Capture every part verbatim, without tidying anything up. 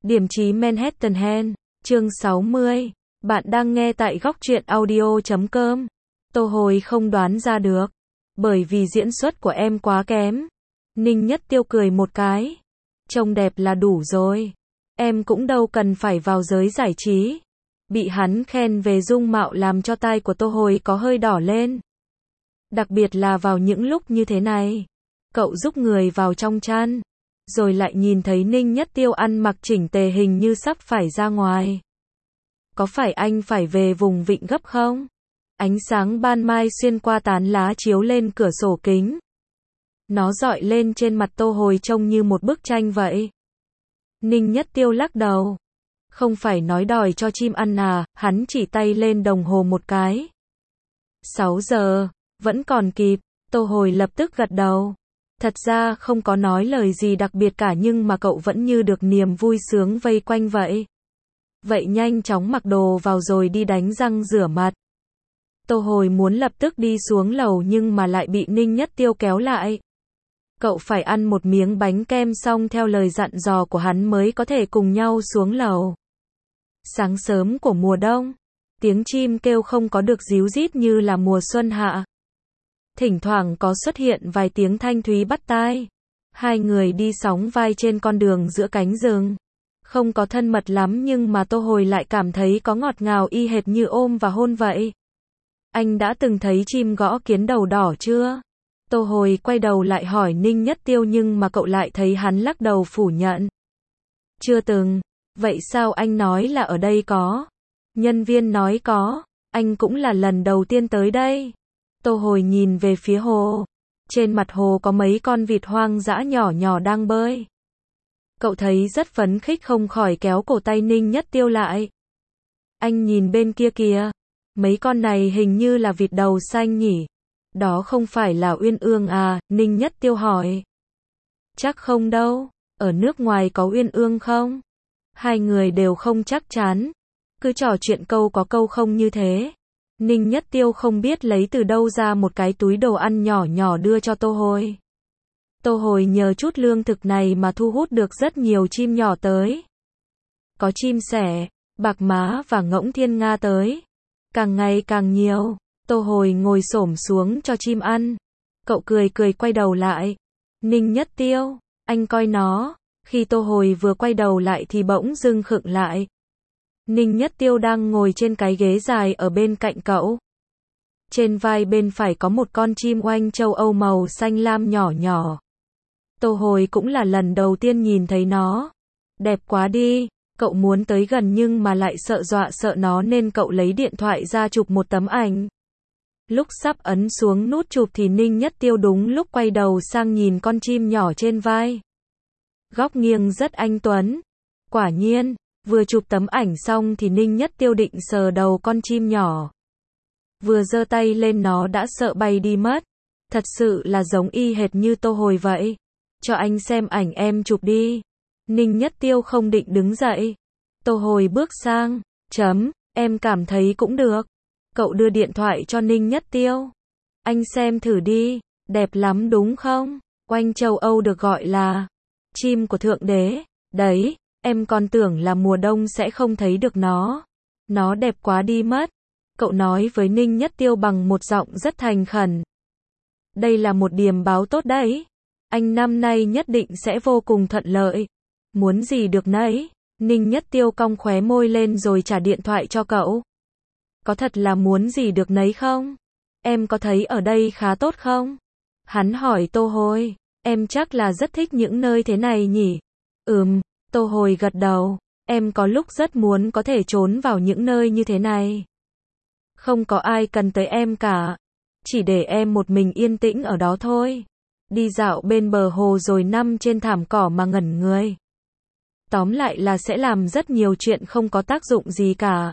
Điểm chí Manhattan, chương sáu mươi. Bạn đang nghe tại góc truyện audio chấm com. Tô Hồi không đoán ra được. Bởi vì diễn xuất của em quá kém. Ninh Nhất Tiêu cười một cái. Trông đẹp là đủ rồi. Em cũng đâu cần phải vào giới giải trí. Bị hắn khen về dung mạo làm cho tai của Tô Hồi có hơi đỏ lên. Đặc biệt là vào những lúc như thế này. Cậu giúp người vào trong chăn. Rồi lại nhìn thấy Ninh Nhất Tiêu ăn mặc chỉnh tề hình như sắp phải ra ngoài. Có phải anh phải về vùng vịnh gấp không? Ánh sáng ban mai xuyên qua tán lá chiếu lên cửa sổ kính. Nó rọi lên trên mặt Tô Hồi trông như một bức tranh vậy. Ninh Nhất Tiêu lắc đầu. Không phải nói đòi cho chim ăn à, hắn chỉ tay lên đồng hồ một cái. sáu giờ, vẫn còn kịp, Tô Hồi lập tức gật đầu. Thật ra không có nói lời gì đặc biệt cả nhưng mà cậu vẫn như được niềm vui sướng vây quanh vậy. Vậy nhanh chóng mặc đồ vào rồi đi đánh răng rửa mặt. Tô Hồi muốn lập tức đi xuống lầu nhưng mà lại bị Ninh Nhất Tiêu kéo lại. Cậu phải ăn một miếng bánh kem xong theo lời dặn dò của hắn mới có thể cùng nhau xuống lầu. Sáng sớm của mùa đông, tiếng chim kêu không có được ríu rít như là mùa xuân hạ. Thỉnh thoảng có xuất hiện vài tiếng thanh thúy bắt tai. Hai người đi sóng vai trên con đường giữa cánh rừng. Không có thân mật lắm nhưng mà Tô Hồi lại cảm thấy có ngọt ngào y hệt như ôm và hôn vậy. Anh đã từng thấy chim gõ kiến đầu đỏ chưa? Tô Hồi quay đầu lại hỏi Ninh Nhất Tiêu nhưng mà cậu lại thấy hắn lắc đầu phủ nhận. Chưa từng. Vậy sao anh nói là ở đây có? Nhân viên nói có. Anh cũng là lần đầu tiên tới đây. Tô Hồi nhìn về phía hồ. Trên mặt hồ có mấy con vịt hoang dã nhỏ nhỏ đang bơi. Cậu thấy rất phấn khích không khỏi kéo cổ tay Ninh Nhất Tiêu lại. Anh nhìn bên kia kìa. Mấy con này hình như là vịt đầu xanh nhỉ? Đó không phải là uyên ương à? Ninh Nhất Tiêu hỏi. Chắc không đâu. Ở nước ngoài có uyên ương không? Hai người đều không chắc chắn. Cứ trò chuyện câu có câu không như thế. Ninh Nhất Tiêu không biết lấy từ đâu ra một cái túi đồ ăn nhỏ nhỏ đưa cho Tô Hồi. Tô Hồi nhờ chút lương thực này mà thu hút được rất nhiều chim nhỏ tới. Có chim sẻ, bạc má và ngỗng thiên nga tới. Càng ngày càng nhiều, Tô Hồi ngồi xổm xuống cho chim ăn. Cậu cười cười quay đầu lại. Ninh Nhất Tiêu, anh coi nó. Khi Tô Hồi vừa quay đầu lại thì bỗng dưng khựng lại. Ninh Nhất Tiêu đang ngồi trên cái ghế dài ở bên cạnh cậu. Trên vai bên phải có một con chim oanh châu Âu màu xanh lam nhỏ nhỏ. Tô Hồi cũng là lần đầu tiên nhìn thấy nó. Đẹp quá đi, cậu muốn tới gần nhưng mà lại sợ dọa sợ nó nên cậu lấy điện thoại ra chụp một tấm ảnh. Lúc sắp ấn xuống nút chụp thì Ninh Nhất Tiêu đúng lúc quay đầu sang nhìn con chim nhỏ trên vai. Góc nghiêng rất anh tuấn. Quả nhiên. Vừa chụp tấm ảnh xong thì Ninh Nhất Tiêu định sờ đầu con chim nhỏ. Vừa giơ tay lên nó đã sợ bay đi mất. Thật sự là giống y hệt như Tô Hồi vậy. Cho anh xem ảnh em chụp đi. Ninh Nhất Tiêu không định đứng dậy. Tô Hồi bước sang. Chấm, em cảm thấy cũng được. Cậu đưa điện thoại cho Ninh Nhất Tiêu. Anh xem thử đi. Đẹp lắm đúng không? Oanh châu Âu được gọi là chim của Thượng Đế. Đấy. Em còn tưởng là mùa đông sẽ không thấy được nó. Nó đẹp quá đi mất. Cậu nói với Ninh Nhất Tiêu bằng một giọng rất thành khẩn. Đây là một điềm báo tốt đấy. Anh năm nay nhất định sẽ vô cùng thuận lợi. Muốn gì được nấy. Ninh Nhất Tiêu cong khóe môi lên rồi trả điện thoại cho cậu. Có thật là muốn gì được nấy không? Em có thấy ở đây khá tốt không? Hắn hỏi Tô Hồi. Em chắc là rất thích những nơi thế này nhỉ? Ừm. Tô Hồi gật đầu, em có lúc rất muốn có thể trốn vào những nơi như thế này. Không có ai cần tới em cả, chỉ để em một mình yên tĩnh ở đó thôi. Đi dạo bên bờ hồ rồi nằm trên thảm cỏ mà ngẩn người. Tóm lại là sẽ làm rất nhiều chuyện không có tác dụng gì cả.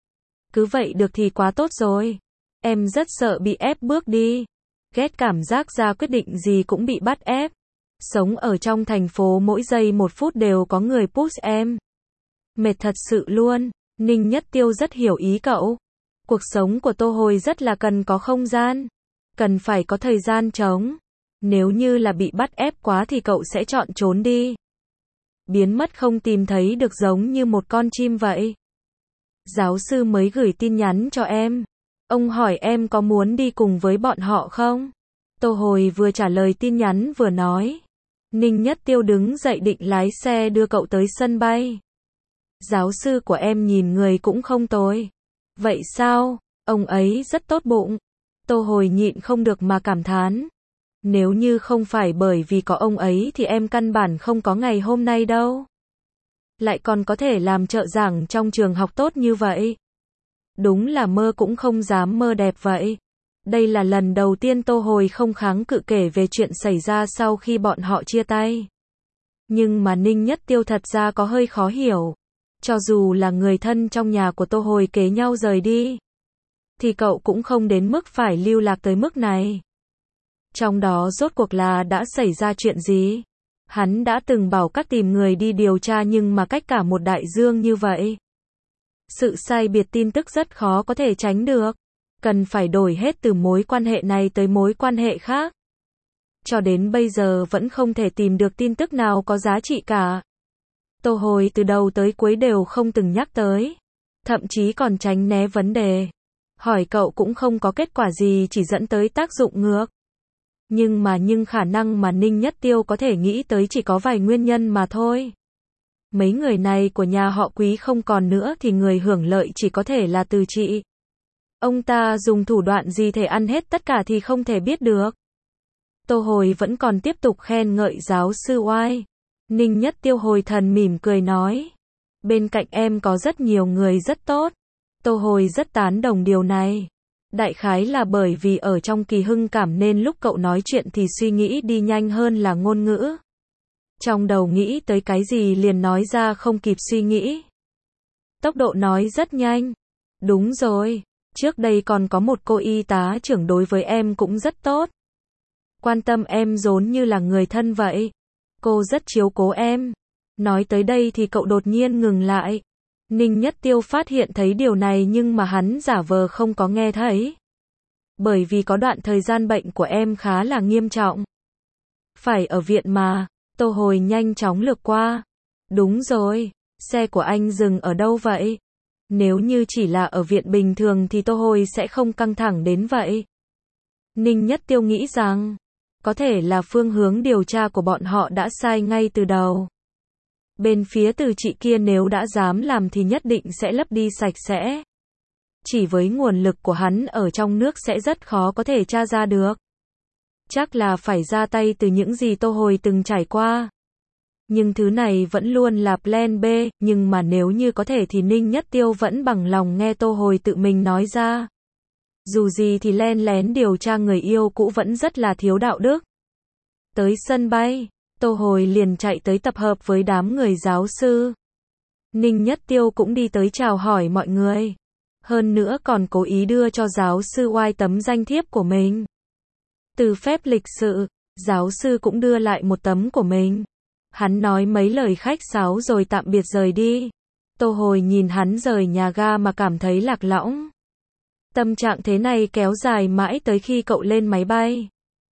Cứ vậy được thì quá tốt rồi. Em rất sợ bị ép bước đi. Ghét cảm giác ra quyết định gì cũng bị bắt ép. Sống ở trong thành phố mỗi giây một phút đều có người push em. Mệt thật sự luôn. Ninh Nhất Tiêu rất hiểu ý cậu. Cuộc sống của Tô Hồi rất là cần có không gian. Cần phải có thời gian trống. Nếu như là bị bắt ép quá thì cậu sẽ chọn trốn đi. biến mất không tìm thấy được giống như một con chim vậy. Giáo sư mới gửi tin nhắn cho em. Ông hỏi em có muốn đi cùng với bọn họ không? Tô Hồi vừa trả lời tin nhắn vừa nói. Ninh Nhất Tiêu đứng dậy định lái xe đưa cậu tới sân bay. Giáo sư của em nhìn người cũng không tồi. Vậy sao? Ông ấy rất tốt bụng. Tô Hồi nhịn không được mà cảm thán. Nếu như không phải bởi vì có ông ấy thì em căn bản không có ngày hôm nay đâu. Lại còn có thể làm trợ giảng trong trường học tốt như vậy. Đúng là mơ cũng không dám mơ đẹp vậy. Đây là lần đầu tiên Tô Hồi không kháng cự kể về chuyện xảy ra sau khi bọn họ chia tay. Nhưng mà Ninh Nhất Tiêu thật ra có hơi khó hiểu. Cho dù là người thân trong nhà của Tô Hồi kế nhau rời đi, thì cậu cũng không đến mức phải lưu lạc tới mức này. Trong đó rốt cuộc là đã xảy ra chuyện gì? Hắn đã từng bảo các tìm người đi điều tra nhưng mà cách cả một đại dương như vậy. Sự sai biệt tin tức rất khó có thể tránh được. Cần phải đổi hết từ mối quan hệ này tới mối quan hệ khác. Cho đến bây giờ vẫn không thể tìm được tin tức nào có giá trị cả. Tô Hồi từ đầu tới cuối đều không từng nhắc tới. Thậm chí còn tránh né vấn đề. Hỏi cậu cũng không có kết quả gì, chỉ dẫn tới tác dụng ngược. Nhưng mà nhưng khả năng mà Ninh Nhất Tiêu có thể nghĩ tới chỉ có vài nguyên nhân mà thôi. Mấy người này của nhà họ Quý không còn nữa thì người hưởng lợi chỉ có thể là Từ Trị. Ông ta dùng thủ đoạn gì thể ăn hết tất cả thì không thể biết được. Tô Hồi vẫn còn tiếp tục khen ngợi giáo sư Oai. Ninh Nhất Tiêu hồi thần mỉm cười nói. Bên cạnh em có rất nhiều người rất tốt. Tô Hồi rất tán đồng điều này. Đại khái là bởi vì ở trong kỳ hưng cảm nên lúc cậu nói chuyện thì suy nghĩ đi nhanh hơn là ngôn ngữ. Trong đầu nghĩ tới cái gì liền nói ra không kịp suy nghĩ. Tốc độ nói rất nhanh. Đúng rồi, trước đây còn có một cô y tá trưởng đối với em cũng rất tốt. Quan tâm em giống như là người thân vậy. Cô rất chiếu cố em. Nói tới đây thì cậu đột nhiên ngừng lại. Ninh Nhất Tiêu phát hiện thấy điều này nhưng mà hắn giả vờ không có nghe thấy. Bởi vì có đoạn thời gian bệnh của em khá là nghiêm trọng. Phải ở viện mà. Tô Hồi nhanh chóng lược qua. Đúng rồi, xe của anh dừng ở đâu vậy? Nếu như chỉ là ở viện bình thường thì Tô Hồi sẽ không căng thẳng đến vậy. Ninh Nhất Tiêu nghĩ rằng, có thể là phương hướng điều tra của bọn họ đã sai ngay từ đầu. Bên phía Từ Trị kia nếu đã dám làm thì nhất định sẽ lấp đi sạch sẽ. Chỉ với nguồn lực của hắn ở trong nước sẽ rất khó có thể tra ra được. Chắc là phải ra tay từ những gì Tô Hồi từng trải qua. Nhưng thứ này vẫn luôn là plan B, nhưng mà nếu như có thể thì Ninh Nhất Tiêu vẫn bằng lòng nghe Tô Hồi tự mình nói ra. Dù gì thì len lén điều tra người yêu cũ vẫn rất là thiếu đạo đức. Tới sân bay, Tô Hồi liền chạy tới tập hợp với đám người giáo sư. Ninh Nhất Tiêu cũng đi tới chào hỏi mọi người. Hơn nữa còn cố ý đưa cho giáo sư Oai tấm danh thiếp của mình. Từ phép lịch sự, giáo sư cũng đưa lại một tấm của mình. Hắn nói mấy lời khách sáo rồi tạm biệt rời đi. Tô Hồi nhìn hắn rời nhà ga mà cảm thấy lạc lõng. Tâm trạng thế này kéo dài mãi tới khi cậu lên máy bay.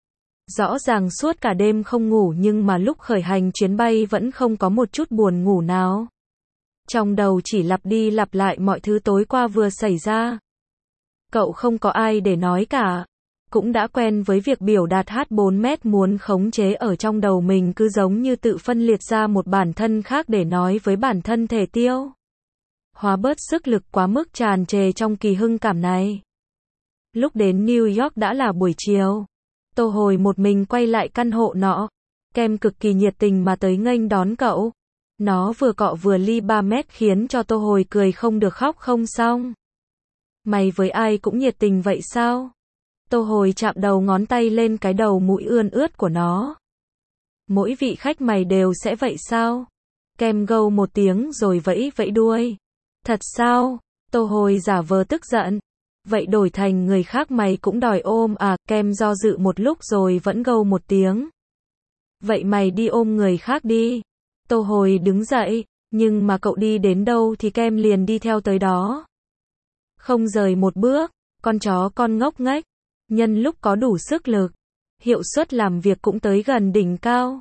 Rõ ràng suốt cả đêm không ngủ nhưng mà lúc khởi hành chuyến bay vẫn không có một chút buồn ngủ nào. Trong đầu chỉ lặp đi lặp lại mọi thứ tối qua vừa xảy ra. Cậu không có ai để nói cả. Cũng đã quen với việc biểu đạt H bốn mét muốn khống chế ở trong đầu mình cứ giống như tự phân liệt ra một bản thân khác để nói với bản thân thể tiêu. Hóa bớt sức lực quá mức tràn trề trong kỳ hưng cảm này. Lúc đến New York đã là buổi chiều. Tô Hồi một mình quay lại căn hộ nọ. Kem cực kỳ nhiệt tình mà tới nghênh đón cậu. Nó vừa cọ vừa ly ba mét khiến cho Tô Hồi cười không được khóc không xong. Mày với ai cũng nhiệt tình vậy sao? Tô Hồi chạm đầu ngón tay lên cái đầu mũi ươn ướt của nó. Mỗi vị khách mày đều sẽ vậy sao? Kem gâu một tiếng rồi vẫy vẫy đuôi. Thật sao? Tô Hồi giả vờ tức giận. Vậy đổi thành người khác mày cũng đòi ôm à? Kem do dự một lúc rồi vẫn gâu một tiếng. Vậy mày đi ôm người khác đi. Tô Hồi đứng dậy, nhưng mà cậu đi đến đâu thì Kem liền đi theo tới đó. Không rời một bước, con chó con ngốc nghếch. Nhân lúc có đủ sức lực, hiệu suất làm việc cũng tới gần đỉnh cao.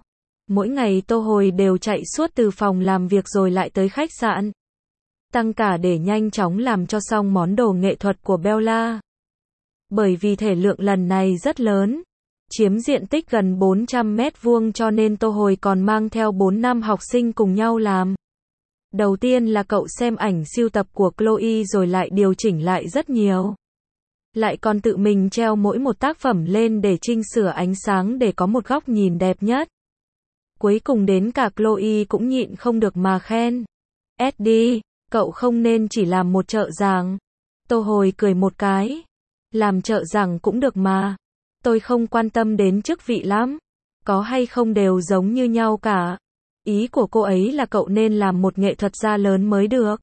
Mỗi ngày Tô Hồi đều chạy suốt từ phòng làm việc rồi lại tới khách sạn. Tăng cả để nhanh chóng làm cho xong món đồ nghệ thuật của Bella. Bởi vì thể lượng lần này rất lớn, chiếm diện tích gần bốn trăm mét vuông cho nên Tô Hồi còn mang theo bốn năm học sinh cùng nhau làm. Đầu tiên là cậu xem ảnh sưu tập của Chloe rồi lại điều chỉnh lại rất nhiều. Lại còn tự mình treo mỗi một tác phẩm lên để chỉnh sửa ánh sáng để có một góc nhìn đẹp nhất. Cuối cùng đến cả Chloe cũng nhịn không được mà khen. Eddie, cậu không nên chỉ làm một trợ giảng. Tô Hồi cười một cái. Làm trợ giảng cũng được mà. Tôi không quan tâm đến chức vị lắm. Có hay không đều giống như nhau cả. Ý của cô ấy là cậu nên làm một nghệ thuật gia lớn mới được.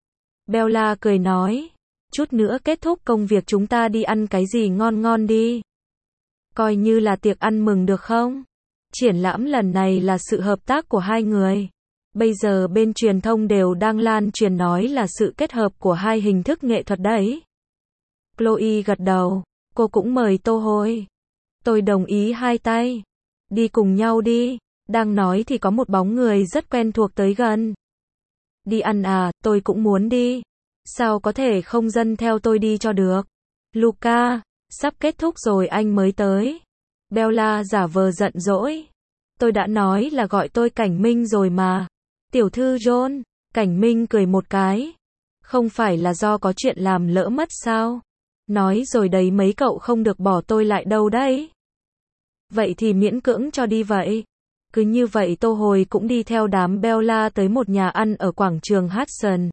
Bella cười nói. Chút nữa kết thúc công việc chúng ta đi ăn cái gì ngon ngon đi. Coi như là tiệc ăn mừng được không? Triển lãm lần này là sự hợp tác của hai người. Bây giờ bên truyền thông đều đang lan truyền nói là sự kết hợp của hai hình thức nghệ thuật đấy. Chloe gật đầu. Cô cũng mời Tô Hồi. Tôi đồng ý hai tay. Đi cùng nhau đi. Đang nói thì có một bóng người rất quen thuộc tới gần. Đi ăn à, tôi cũng muốn đi. Sao có thể không dân theo tôi đi cho được. Luca, sắp kết thúc rồi anh mới tới. Bella giả vờ giận dỗi. Tôi đã nói là gọi tôi Cảnh Minh rồi mà. Tiểu thư John, Cảnh Minh cười một cái. Không phải là do có chuyện làm lỡ mất sao? Nói rồi đấy mấy cậu không được bỏ tôi lại đâu đấy. Vậy thì miễn cưỡng cho đi vậy. Cứ như vậy Tô Hồi cũng đi theo đám Bella tới một nhà ăn ở quảng trường Hudson.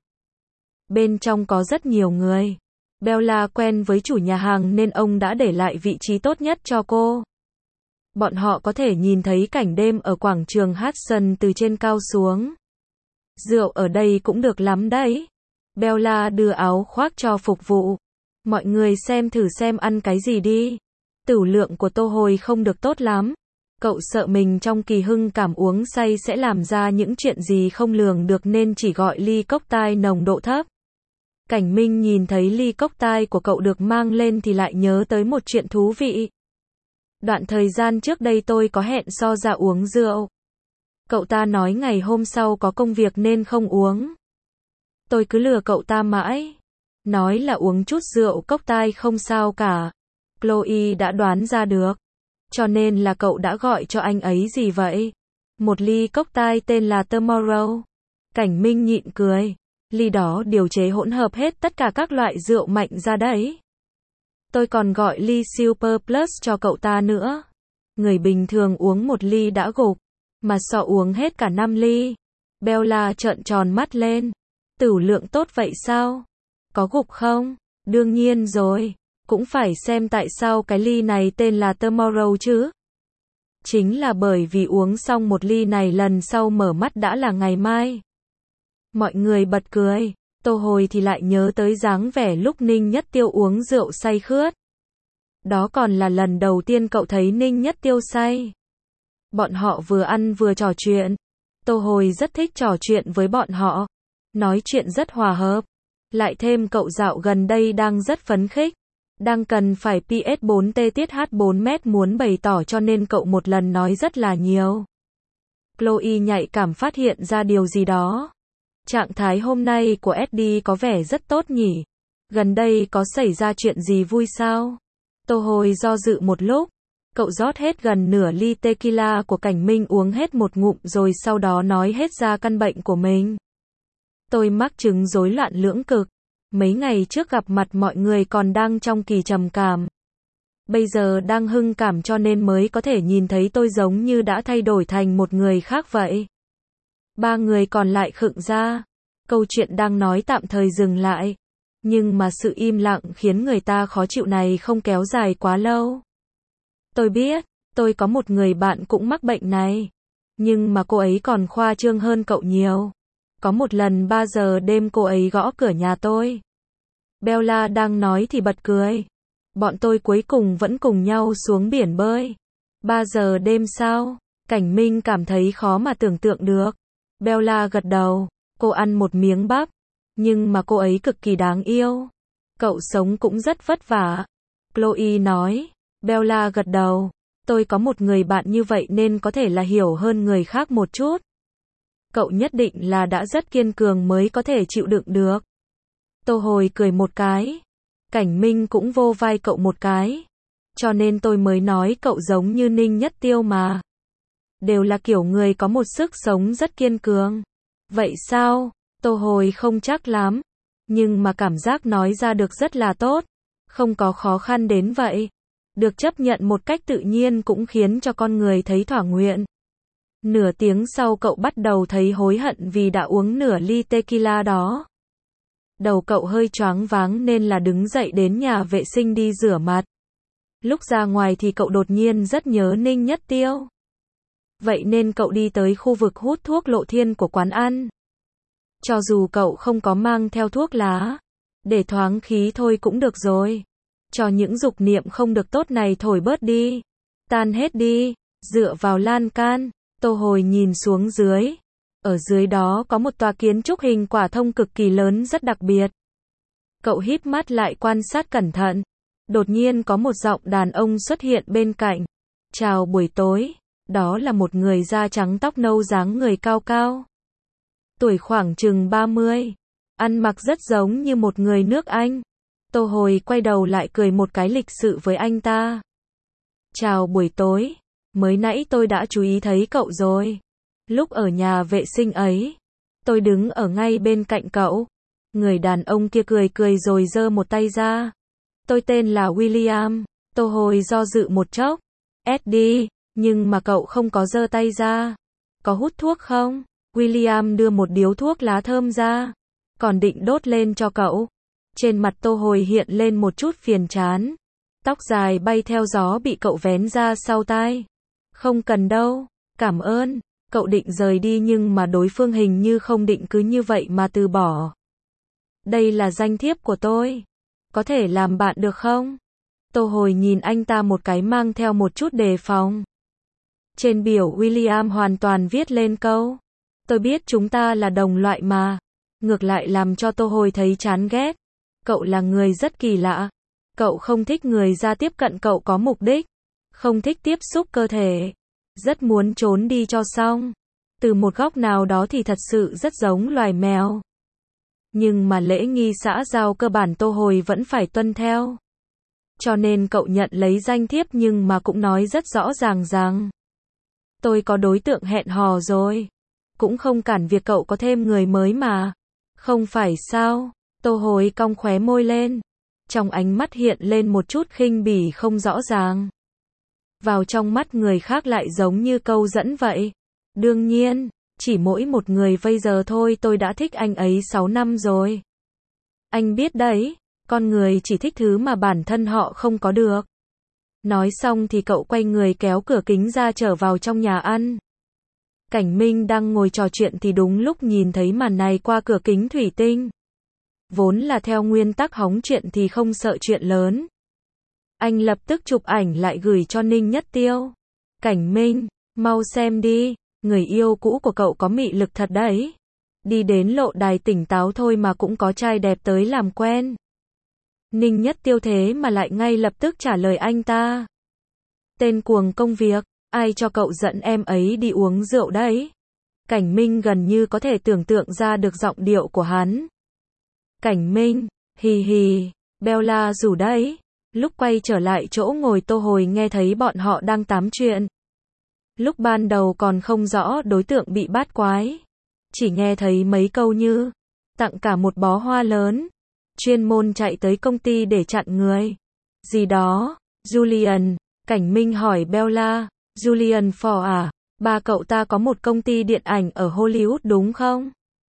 Bên trong có rất nhiều người. Bella quen với chủ nhà hàng nên ông đã để lại vị trí tốt nhất cho cô. Bọn họ có thể nhìn thấy cảnh đêm ở quảng trường Hudson từ trên cao xuống. Rượu ở đây cũng được lắm đấy. Bella đưa áo khoác cho phục vụ. Mọi người xem thử xem ăn cái gì đi. Tửu lượng của Tô Hồi không được tốt lắm. Cậu sợ mình trong kỳ hưng cảm uống say sẽ làm ra những chuyện gì không lường được nên chỉ gọi ly cốc tai nồng độ thấp. Cảnh Minh nhìn thấy ly cốc tai của cậu được mang lên thì lại nhớ tới một chuyện thú vị. Đoạn thời gian trước đây tôi có hẹn So ra uống rượu. Cậu ta nói ngày hôm sau có công việc nên không uống. Tôi cứ lừa cậu ta mãi. Nói là uống chút rượu cốc tai không sao cả. Chloe đã đoán ra được. Cho nên là cậu đã gọi cho anh ấy gì vậy? Một ly cốc tai tên là Tomorrow. Cảnh Minh nhịn cười. Ly đó điều chế hỗn hợp hết tất cả các loại rượu mạnh ra đấy. Tôi còn gọi ly Super Plus cho cậu ta nữa. Người bình thường uống một ly đã gục. Mà So uống hết cả năm ly. Bella trợn tròn mắt lên. Tửu lượng tốt vậy sao? Có gục không? Đương nhiên rồi. Cũng phải xem tại sao cái ly này tên là Tomorrow chứ. Chính là bởi vì uống xong một ly này lần sau mở mắt đã là ngày mai. Mọi người bật cười. Tô Hồi thì lại nhớ tới dáng vẻ lúc Ninh Nhất Tiêu uống rượu say khướt. Đó còn là lần đầu tiên cậu thấy Ninh Nhất Tiêu say. Bọn họ vừa ăn vừa trò chuyện. Tô Hồi rất thích trò chuyện với bọn họ. Nói chuyện rất hòa hợp. Lại thêm cậu dạo gần đây đang rất phấn khích. Đang cần phải P S bốn T tiết H bốn mét muốn bày tỏ cho nên cậu một lần nói rất là nhiều. Chloe nhạy cảm phát hiện ra điều gì đó. Trạng thái hôm nay của Eddie có vẻ rất tốt nhỉ. Gần đây có xảy ra chuyện gì vui sao? Tô Hồi do dự một lúc. Cậu rót hết gần nửa ly tequila của Cảnh Minh uống hết một ngụm rồi sau đó nói hết ra căn bệnh của mình. Tôi mắc chứng rối loạn lưỡng cực. Mấy ngày trước gặp mặt mọi người còn đang trong kỳ trầm cảm. Bây giờ đang hưng cảm cho nên mới có thể nhìn thấy tôi giống như đã thay đổi thành một người khác vậy. Ba người còn lại khựng ra. Câu chuyện đang nói tạm thời dừng lại. Nhưng mà sự im lặng khiến người ta khó chịu này không kéo dài quá lâu. Tôi biết, tôi có một người bạn cũng mắc bệnh này. Nhưng mà cô ấy còn khoa trương hơn cậu nhiều. Có một lần ba giờ đêm cô ấy gõ cửa nhà tôi. Bella đang nói thì bật cười. Bọn tôi cuối cùng vẫn cùng nhau xuống biển bơi. ba giờ đêm sao? Cảnh Minh cảm thấy khó mà tưởng tượng được. Bella gật đầu. Cô ăn một miếng bắp. Nhưng mà cô ấy cực kỳ đáng yêu. Cậu sống cũng rất vất vả. Chloe nói. Bella gật đầu. Tôi có một người bạn như vậy nên có thể là hiểu hơn người khác một chút. Cậu nhất định là đã rất kiên cường mới có thể chịu đựng được. Tô Hồi cười một cái. Cảnh Minh cũng vô vai cậu một cái. Cho nên tôi mới nói cậu giống như Ninh Nhất Tiêu mà. Đều là kiểu người có một sức sống rất kiên cường. Vậy sao? Tô Hồi không chắc lắm. Nhưng mà cảm giác nói ra được rất là tốt. Không có khó khăn đến vậy. Được chấp nhận một cách tự nhiên cũng khiến cho con người thấy thỏa nguyện. Nửa tiếng sau cậu bắt đầu thấy hối hận vì đã uống nửa ly tequila đó. Đầu cậu hơi choáng váng nên là đứng dậy đến nhà vệ sinh đi rửa mặt. Lúc ra ngoài thì cậu đột nhiên rất nhớ Ninh Nhất Tiêu. Vậy nên cậu đi tới khu vực hút thuốc lộ thiên của quán ăn. Cho dù cậu không có mang theo thuốc lá, để thoáng khí thôi cũng được rồi. Cho những dục niệm không được tốt này thổi bớt đi, tan hết đi. Dựa vào lan can, Tô Hồi nhìn xuống dưới. Ở dưới đó có một tòa kiến trúc hình quả thông cực kỳ lớn rất đặc biệt. Cậu híp mắt lại quan sát cẩn thận. Đột nhiên có một giọng đàn ông xuất hiện bên cạnh. Chào buổi tối. Đó là một người da trắng tóc nâu dáng người cao cao. Tuổi khoảng chừng ba mươi. Ăn mặc rất giống như một người nước Anh. Tô Hồi quay đầu lại cười một cái lịch sự với anh ta. Chào buổi tối. Mới nãy tôi đã chú ý thấy cậu rồi. Lúc ở nhà vệ sinh ấy, tôi đứng ở ngay bên cạnh cậu. Người đàn ông kia cười cười rồi giơ một tay ra. Tôi tên là William. Tô Hồi do dự một chốc. Eddie, nhưng mà cậu không có giơ tay ra. Có hút thuốc không? William đưa một điếu thuốc lá thơm ra. Còn định đốt lên cho cậu. Trên mặt Tô Hồi hiện lên một chút phiền chán. Tóc dài bay theo gió bị cậu vén ra sau tai. Không cần đâu, cảm ơn. Cậu định rời đi nhưng mà đối phương hình như không định cứ như vậy mà từ bỏ. Đây là danh thiếp của tôi. Có thể làm bạn được không? Tô Hồi nhìn anh ta một cái mang theo một chút đề phòng. Trên biểu William hoàn toàn viết lên câu. Tôi biết chúng ta là đồng loại mà. Ngược lại làm cho Tô Hồi thấy chán ghét. Cậu là người rất kỳ lạ. Cậu không thích người ra tiếp cận cậu có mục đích. Không thích tiếp xúc cơ thể. Rất muốn trốn đi cho xong. Từ một góc nào đó thì thật sự rất giống loài mèo. Nhưng mà lễ nghi xã giao cơ bản Tô Hồi vẫn phải tuân theo. Cho nên cậu nhận lấy danh thiếp nhưng mà cũng nói rất rõ ràng rằng. Tôi có đối tượng hẹn hò rồi. Cũng không cản việc cậu có thêm người mới mà. Không phải sao? Tô Hồi cong khóe môi lên. Trong ánh mắt hiện lên một chút khinh bỉ không rõ ràng. Vào trong mắt người khác lại giống như câu dẫn vậy. Đương nhiên, chỉ mỗi một người bây giờ thôi tôi đã thích anh ấy sáu năm rồi. Anh biết đấy, con người chỉ thích thứ mà bản thân họ không có được. Nói xong thì cậu quay người kéo cửa kính ra trở vào trong nhà ăn. Cảnh Minh đang ngồi trò chuyện thì đúng lúc nhìn thấy màn này qua cửa kính thủy tinh. Vốn là theo nguyên tắc hóng chuyện thì không sợ chuyện lớn. Anh lập tức chụp ảnh lại gửi cho Ninh Nhất Tiêu. Cảnh Minh, mau xem đi, người yêu cũ của cậu có mị lực thật đấy. Đi đến lộ đài tỉnh táo thôi mà cũng có trai đẹp tới làm quen. Ninh Nhất Tiêu thế mà lại ngay lập tức trả lời anh ta. Tên cuồng công việc, ai cho cậu dẫn em ấy đi uống rượu đấy? Cảnh Minh gần như có thể tưởng tượng ra được giọng điệu của hắn. Cảnh Minh, hì hì, Bella rủ đấy. Lúc quay trở lại chỗ ngồi Tô Hồi nghe thấy bọn họ đang tám chuyện. Lúc ban đầu còn không rõ đối tượng bị bắt quái. Chỉ nghe thấy mấy câu như, tặng cả một bó hoa lớn, chuyên môn chạy tới công ty để chặn người. Gì đó, Julian, Cảnh Minh hỏi Bella, Julian Ford à, ba cậu ta có một công ty điện ảnh ở Hollywood đúng không?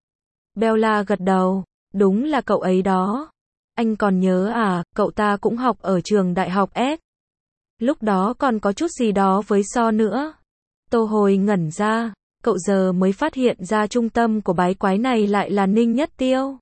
Bella gật đầu, đúng là cậu ấy đó. Anh còn nhớ à, cậu ta cũng học ở trường đại học S. Lúc đó còn có chút gì đó với So nữa. Tô Hồi ngẩn ra, cậu giờ mới phát hiện ra trung tâm của bái quái này lại là Ninh Nhất Tiêu.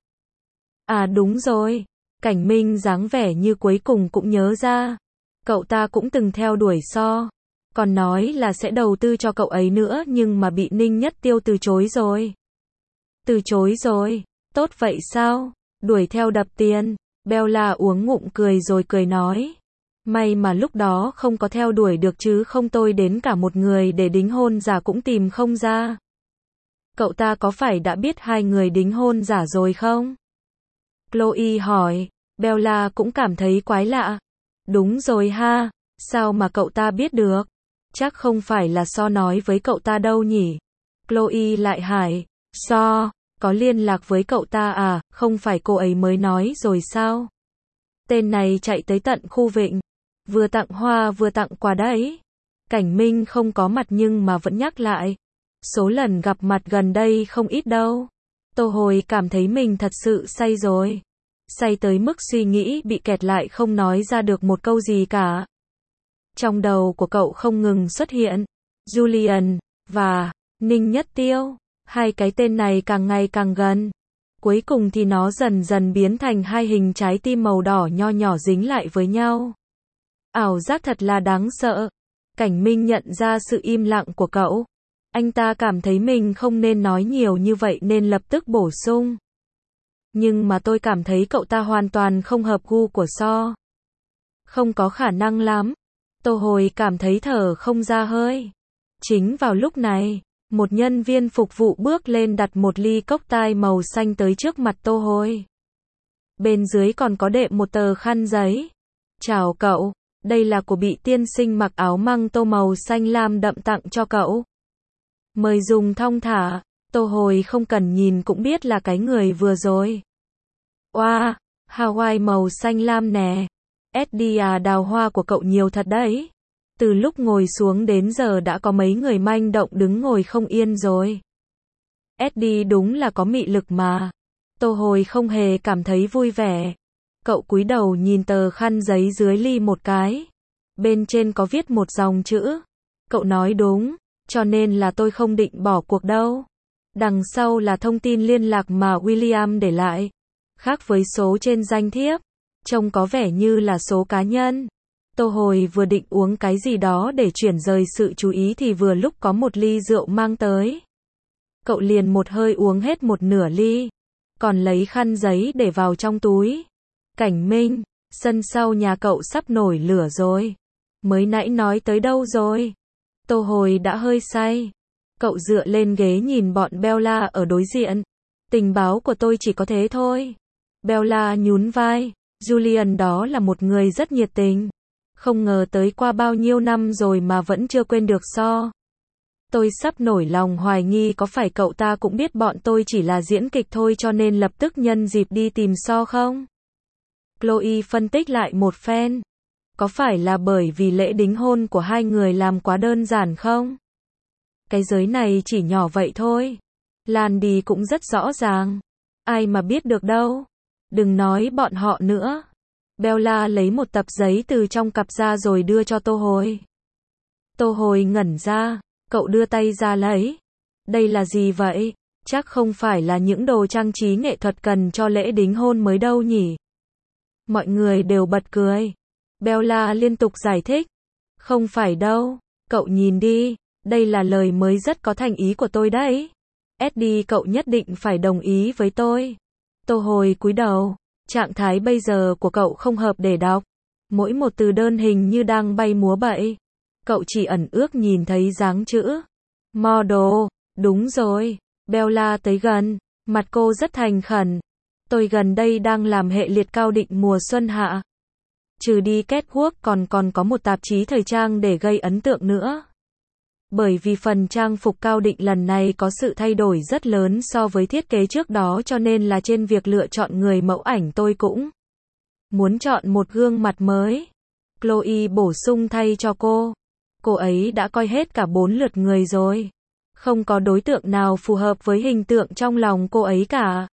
À đúng rồi, Cảnh Minh dáng vẻ như cuối cùng cũng nhớ ra. Cậu ta cũng từng theo đuổi So. Còn nói là sẽ đầu tư cho cậu ấy nữa nhưng mà bị Ninh Nhất Tiêu từ chối rồi. Từ chối rồi, tốt vậy sao? Đuổi theo đập tiền. Bella uống ngụm cười rồi cười nói. May mà lúc đó không có theo đuổi được chứ không tôi đến cả một người để đính hôn giả cũng tìm không ra. Cậu ta có phải đã biết hai người đính hôn giả rồi không? Chloe hỏi. Bella cũng cảm thấy quái lạ. Đúng rồi ha, sao mà cậu ta biết được? Chắc không phải là So nói với cậu ta đâu nhỉ? Chloe lại hỏi. So, có liên lạc với cậu ta à, không phải cô ấy mới nói rồi sao? Tên này chạy tới tận khu vịnh, vừa tặng hoa vừa tặng quà đấy. Cảnh Minh không có mặt nhưng mà vẫn nhắc lại. Số lần gặp mặt gần đây không ít đâu. Tô Hồi cảm thấy mình thật sự say rồi. Say tới mức suy nghĩ bị kẹt lại không nói ra được một câu gì cả. Trong đầu của cậu không ngừng xuất hiện Julian và Ninh Nhất Tiêu. Hai cái tên này càng ngày càng gần. Cuối cùng thì nó dần dần biến thành hai hình trái tim màu đỏ nho nhỏ dính lại với nhau. Ảo giác thật là đáng sợ. Cảnh Minh nhận ra sự im lặng của cậu. Anh ta cảm thấy mình không nên nói nhiều như vậy nên lập tức bổ sung. Nhưng mà tôi cảm thấy cậu ta hoàn toàn không hợp gu của So. Không có khả năng lắm. Tô Hồi cảm thấy thở không ra hơi. Chính vào lúc này, một nhân viên phục vụ bước lên đặt một ly cocktail màu xanh tới trước mặt Tô Hồi. Bên dưới còn có đệm một tờ khăn giấy. Chào cậu, đây là của Bị tiên sinh mặc áo măng tô màu xanh lam đậm tặng cho cậu. Mời dùng thong thả. Tô Hồi không cần nhìn cũng biết là cái người vừa rồi. Oa, wow, Hawaii màu xanh lam nè. Eddie à, đào hoa của cậu nhiều thật đấy. Từ lúc ngồi xuống đến giờ đã có mấy người manh động đứng ngồi không yên rồi. Eddie đúng là có mị lực mà. Tô Hồi không hề cảm thấy vui vẻ. Cậu cúi đầu nhìn tờ khăn giấy dưới ly một cái. Bên trên có viết một dòng chữ. Cậu nói đúng, cho nên là tôi không định bỏ cuộc đâu. Đằng sau là thông tin liên lạc mà William để lại. Khác với số trên danh thiếp, trông có vẻ như là số cá nhân. Tô Hồi vừa định uống cái gì đó để chuyển rời sự chú ý thì vừa lúc có một ly rượu mang tới. Cậu liền một hơi uống hết một nửa ly, còn lấy khăn giấy để vào trong túi. Cảnh Minh, sân sau nhà cậu sắp nổi lửa rồi. Mới nãy nói tới đâu rồi? Tô Hồi đã hơi say. Cậu dựa lên ghế nhìn bọn Bella ở đối diện. Tình báo của tôi chỉ có thế thôi. Bella nhún vai. Julian đó là một người rất nhiệt tình. Không ngờ tới qua bao nhiêu năm rồi mà vẫn chưa quên được So. Tôi sắp nổi lòng hoài nghi có phải cậu ta cũng biết bọn tôi chỉ là diễn kịch thôi cho nên lập tức nhân dịp đi tìm So không? Chloe phân tích lại một phen. Có phải là bởi vì lễ đính hôn của hai người làm quá đơn giản không? Cái giới này chỉ nhỏ vậy thôi. Lan đi cũng rất rõ ràng. Ai mà biết được đâu. Đừng nói bọn họ nữa. Bella lấy một tập giấy từ trong cặp ra rồi đưa cho Tô Hồi. Tô Hồi ngẩn ra. Cậu đưa tay ra lấy. Đây là gì vậy? Chắc không phải là những đồ trang trí nghệ thuật cần cho lễ đính hôn mới đâu nhỉ? Mọi người đều bật cười. Bella liên tục giải thích. Không phải đâu. Cậu nhìn đi. Đây là lời mới rất có thành ý của tôi đấy. Eddie cậu nhất định phải đồng ý với tôi. Tô Hồi cúi đầu. Trạng thái bây giờ của cậu không hợp để đọc. Mỗi một từ đơn hình như đang bay múa bậy. Cậu chỉ ẩn ước nhìn thấy dáng chữ. Model. Đúng rồi. Bella tới gần. Mặt cô rất thành khẩn. Tôi gần đây đang làm hệ liệt cao định mùa xuân hạ. Trừ đi catwalk còn còn có một tạp chí thời trang để gây ấn tượng nữa. Bởi vì phần trang phục cao định lần này có sự thay đổi rất lớn so với thiết kế trước đó cho nên là trên việc lựa chọn người mẫu ảnh tôi cũng muốn chọn một gương mặt mới. Chloe bổ sung thay cho cô. Cô ấy đã coi hết cả bốn lượt người rồi. Không có đối tượng nào phù hợp với hình tượng trong lòng cô ấy cả.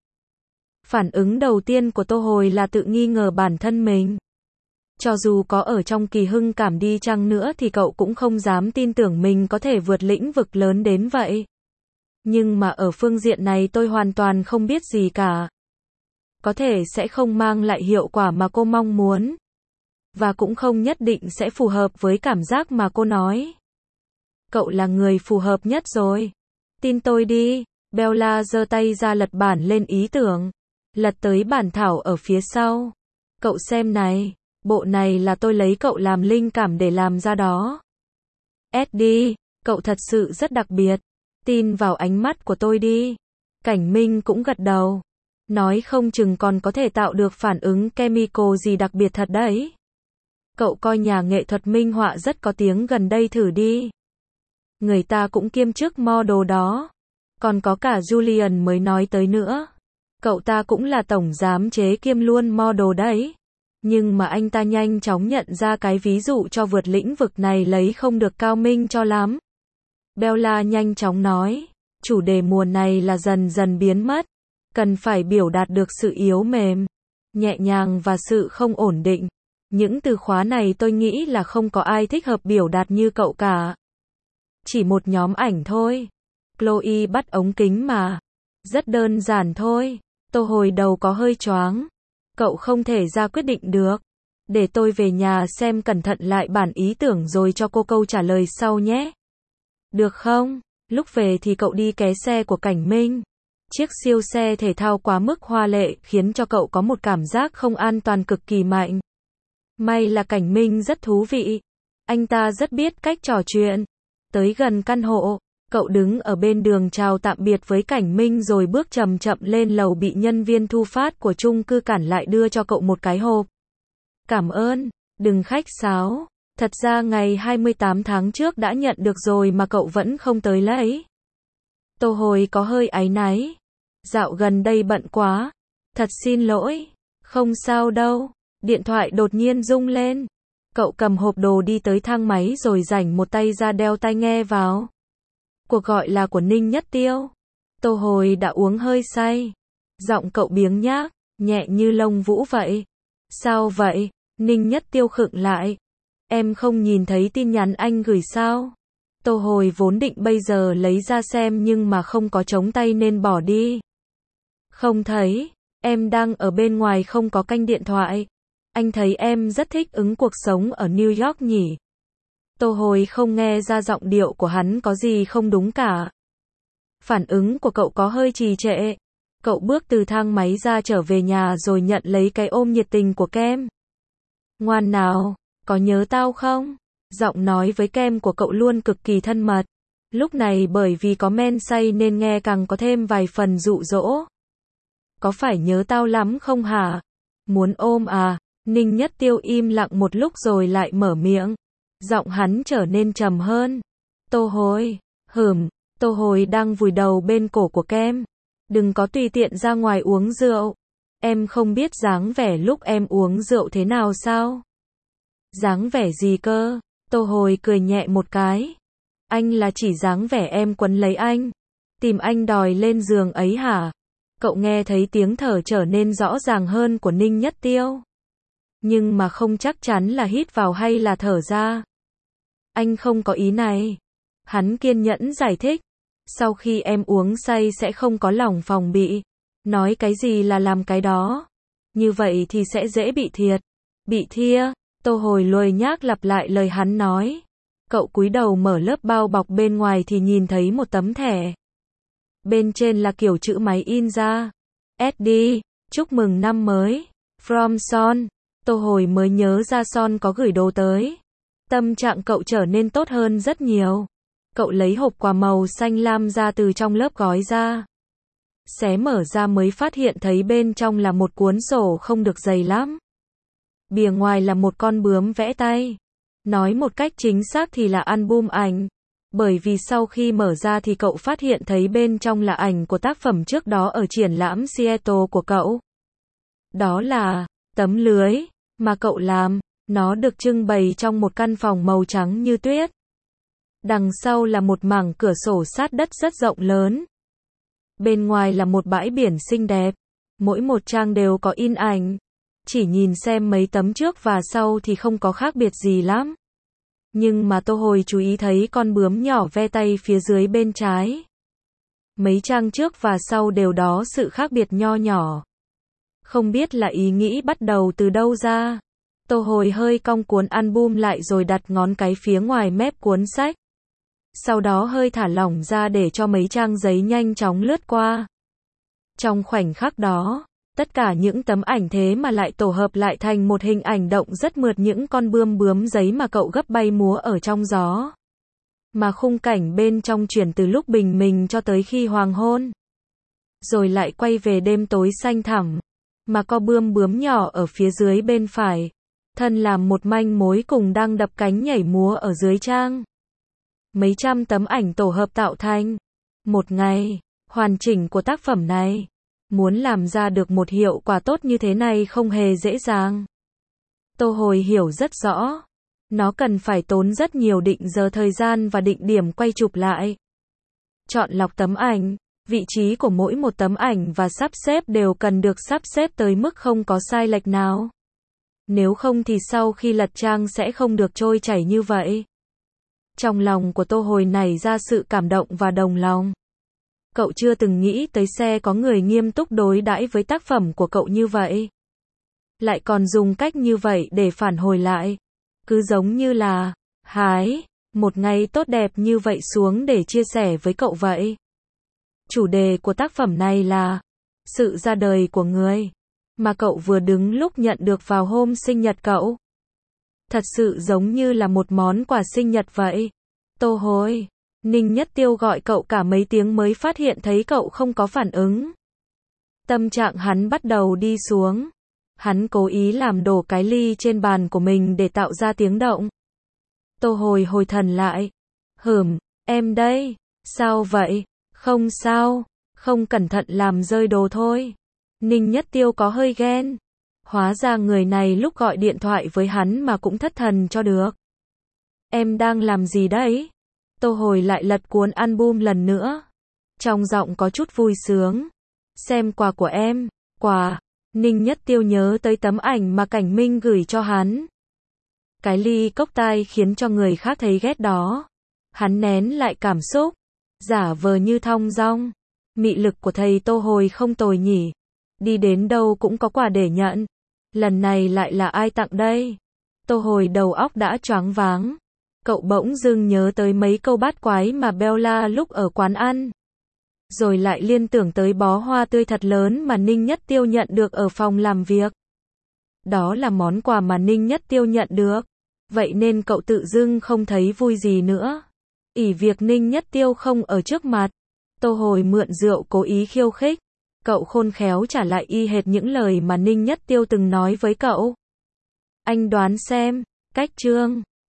Phản ứng đầu tiên của Tô Hồi là tự nghi ngờ bản thân mình. Cho dù có ở trong kỳ hưng cảm đi chăng nữa thì cậu cũng không dám tin tưởng mình có thể vượt lĩnh vực lớn đến vậy. Nhưng mà ở phương diện này tôi hoàn toàn không biết gì cả. Có thể sẽ không mang lại hiệu quả mà cô mong muốn. Và cũng không nhất định sẽ phù hợp với cảm giác mà cô nói. Cậu là người phù hợp nhất rồi. Tin tôi đi. Bella giơ tay ra lật bản lên ý tưởng. Lật tới bản thảo ở phía sau. Cậu xem này. Bộ này là tôi lấy cậu làm linh cảm để làm ra đó. Eddie, cậu thật sự rất đặc biệt. Tin vào ánh mắt của tôi đi. Cảnh Minh cũng gật đầu. Nói không chừng còn có thể tạo được phản ứng chemical gì đặc biệt thật đấy. Cậu coi nhà nghệ thuật minh họa rất có tiếng gần đây thử đi. Người ta cũng kiêm chức model đó. Còn có cả Julian mới nói tới nữa. Cậu ta cũng là tổng giám chế kiêm luôn model đấy. Nhưng mà anh ta nhanh chóng nhận ra cái ví dụ cho vượt lĩnh vực này lấy không được cao minh cho lắm. Bella nhanh chóng nói, chủ đề mùa này là dần dần biến mất. Cần phải biểu đạt được sự yếu mềm, nhẹ nhàng và sự không ổn định. Những từ khóa này tôi nghĩ là không có ai thích hợp biểu đạt như cậu cả. Chỉ một nhóm ảnh thôi. Chloe bắt ống kính mà. Rất đơn giản thôi. Tôi hồi đầu có hơi choáng. Cậu không thể ra quyết định được. Để tôi về nhà xem cẩn thận lại bản ý tưởng rồi cho cô câu trả lời sau nhé. Được không? Lúc về thì cậu đi ké xe của Cảnh Minh. Chiếc siêu xe thể thao quá mức hoa lệ khiến cho cậu có một cảm giác không an toàn cực kỳ mạnh. May là Cảnh Minh rất thú vị. Anh ta rất biết cách trò chuyện. Tới gần căn hộ, cậu đứng ở bên đường chào tạm biệt với Cảnh Minh rồi bước chậm chậm lên lầu bị nhân viên thu phát của chung cư cản lại đưa cho cậu một cái hộp. Cảm ơn, đừng khách sáo. Thật ra ngày hai mươi tám tháng trước đã nhận được rồi mà cậu vẫn không tới lấy. Tô Hồi có hơi áy náy. Dạo gần đây bận quá. Thật xin lỗi. Không sao đâu. Điện thoại đột nhiên rung lên. Cậu cầm hộp đồ đi tới thang máy rồi rảnh một tay ra đeo tai nghe vào. Cuộc gọi là của Ninh Nhất Tiêu. Tô Hồi đã uống hơi say. Giọng cậu biếng nhác, nhẹ như lông vũ vậy. Sao vậy? Ninh Nhất Tiêu khựng lại. Em không nhìn thấy tin nhắn anh gửi sao? Tô Hồi vốn định bây giờ lấy ra xem nhưng mà không có chống tay nên bỏ đi. Không thấy, em đang ở bên ngoài không có canh điện thoại. Anh thấy em rất thích ứng cuộc sống ở New York nhỉ? Tô Hồi không nghe ra giọng điệu của hắn có gì không đúng cả. Phản ứng của cậu có hơi trì trệ. Cậu bước từ thang máy ra trở về nhà rồi nhận lấy cái ôm nhiệt tình của Kem. Ngoan nào, có nhớ tao không? Giọng nói với Kem của cậu luôn cực kỳ thân mật. Lúc này bởi vì có men say nên nghe càng có thêm vài phần dụ dỗ. Có phải nhớ tao lắm không hả? Muốn ôm à? Ninh Nhất Tiêu im lặng một lúc rồi lại mở miệng. Giọng hắn trở nên trầm hơn. Tô Hồi, hửm, Tô Hồi đang vùi đầu bên cổ của Kem. Đừng có tùy tiện ra ngoài uống rượu. Em không biết dáng vẻ lúc em uống rượu thế nào sao? Dáng vẻ gì cơ? Tô Hồi cười nhẹ một cái. Anh là chỉ dáng vẻ em quấn lấy anh. Tìm anh đòi lên giường ấy hả? Cậu nghe thấy tiếng thở trở nên rõ ràng hơn của Ninh Nhất Tiêu. Nhưng mà không chắc chắn là hít vào hay là thở ra. Anh không có ý này. Hắn kiên nhẫn giải thích. Sau khi em uống say sẽ không có lòng phòng bị. Nói cái gì là làm cái đó. Như vậy thì sẽ dễ bị thiệt. Bị thia. Tô Hồi lười nhác lặp lại lời hắn nói. Cậu cúi đầu mở lớp bao bọc bên ngoài thì nhìn thấy một tấm thẻ. Bên trên là kiểu chữ máy in ra. Eddie, chúc mừng năm mới. From Son. Tô Hồi mới nhớ ra Son có gửi đồ tới. Tâm trạng cậu trở nên tốt hơn rất nhiều. Cậu lấy hộp quà màu xanh lam ra từ trong lớp gói ra. Xé mở ra mới phát hiện thấy bên trong là một cuốn sổ không được dày lắm. Bìa ngoài là một con bướm vẽ tay. Nói một cách chính xác thì là album ảnh. Bởi vì sau khi mở ra thì cậu phát hiện thấy bên trong là ảnh của tác phẩm trước đó ở triển lãm Seattle của cậu. Đó là tấm lưới mà cậu làm. Nó được trưng bày trong một căn phòng màu trắng như tuyết. Đằng sau là một mảng cửa sổ sát đất rất rộng lớn. Bên ngoài là một bãi biển xinh đẹp. Mỗi một trang đều có in ảnh. Chỉ nhìn xem mấy tấm trước và sau thì không có khác biệt gì lắm. Nhưng mà Tô Hồi chú ý thấy con bướm nhỏ ve tay phía dưới bên trái. Mấy trang trước và sau đều đó sự khác biệt nho nhỏ. Không biết là ý nghĩ bắt đầu từ đâu ra. Tô Hồi hơi cong cuốn album lại rồi đặt ngón cái phía ngoài mép cuốn sách. Sau đó hơi thả lỏng ra để cho mấy trang giấy nhanh chóng lướt qua. Trong khoảnh khắc đó, Tất cả những tấm ảnh thế mà lại tổ hợp lại thành một hình ảnh động rất mượt những con bươm bướm giấy mà cậu gấp bay múa ở trong gió. Mà khung cảnh bên trong chuyển từ lúc bình minh cho tới khi hoàng hôn. Rồi lại quay về đêm tối xanh thẳm. Mà có bươm bướm nhỏ ở phía dưới bên phải. Thân làm một manh mối cùng đang đập cánh nhảy múa ở dưới trang. Mấy trăm tấm ảnh tổ hợp tạo thành một ngày hoàn chỉnh của tác phẩm này. Muốn làm ra được một hiệu quả tốt như thế này không hề dễ dàng. Tô Hồi hiểu rất rõ. Nó cần phải tốn rất nhiều định giờ thời gian và định điểm quay chụp lại. Chọn lọc tấm ảnh, vị trí của mỗi một tấm ảnh và sắp xếp đều cần được sắp xếp tới mức không có sai lệch nào. Nếu không thì sau khi lật trang sẽ không được trôi chảy như vậy. Trong lòng của Tô Hồi nảy ra sự cảm động và đồng lòng. Cậu chưa từng nghĩ tới sẽ có người nghiêm túc đối đãi với tác phẩm của cậu như vậy. Lại còn dùng cách như vậy để phản hồi lại. Cứ giống như là hái một ngày tốt đẹp như vậy xuống để chia sẻ với cậu vậy. Chủ đề của tác phẩm này là sự ra đời của người mà cậu vừa đứng lúc nhận được vào hôm sinh nhật cậu. Thật sự giống như là một món quà sinh nhật vậy. Tô Hồi, Ninh Nhất Tiêu gọi cậu cả mấy tiếng mới phát hiện thấy cậu không có phản ứng. Tâm trạng hắn bắt đầu đi xuống. Hắn cố ý làm đổ cái ly trên bàn của mình để tạo ra tiếng động. Tô Hồi hồi thần lại. Hửm, em đây. Sao vậy? Không sao. Không cẩn thận làm rơi đồ thôi. Ninh Nhất Tiêu có hơi ghen. Hóa ra người này lúc gọi điện thoại với hắn mà cũng thất thần cho được. Em đang làm gì đấy? Tô Hồi lại lật cuốn album lần nữa. Trong giọng có chút vui sướng. Xem quà của em. Quà. Ninh Nhất Tiêu nhớ tới tấm ảnh mà Cảnh Minh gửi cho hắn. Cái ly cốc tai khiến cho người khác thấy ghét đó. Hắn nén lại cảm xúc. Giả vờ như thong dong. Mị lực của thầy Tô Hồi không tồi nhỉ. Đi đến đâu cũng có quà để nhận. Lần này lại là ai tặng đây? Tô Hồi đầu óc đã choáng váng. Cậu bỗng dưng nhớ tới mấy câu bát quái mà Bella lúc ở quán ăn. Rồi lại liên tưởng tới bó hoa tươi thật lớn mà Ninh Nhất Tiêu nhận được ở phòng làm việc. Đó là món quà mà Ninh Nhất Tiêu nhận được. Vậy nên cậu tự dưng không thấy vui gì nữa. Ỷ việc Ninh Nhất Tiêu không ở trước mặt. Tô Hồi mượn rượu cố ý khiêu khích. Cậu khôn khéo trả lại y hệt những lời mà Ninh Nhất Tiêu từng nói với cậu. Anh đoán xem, cách chương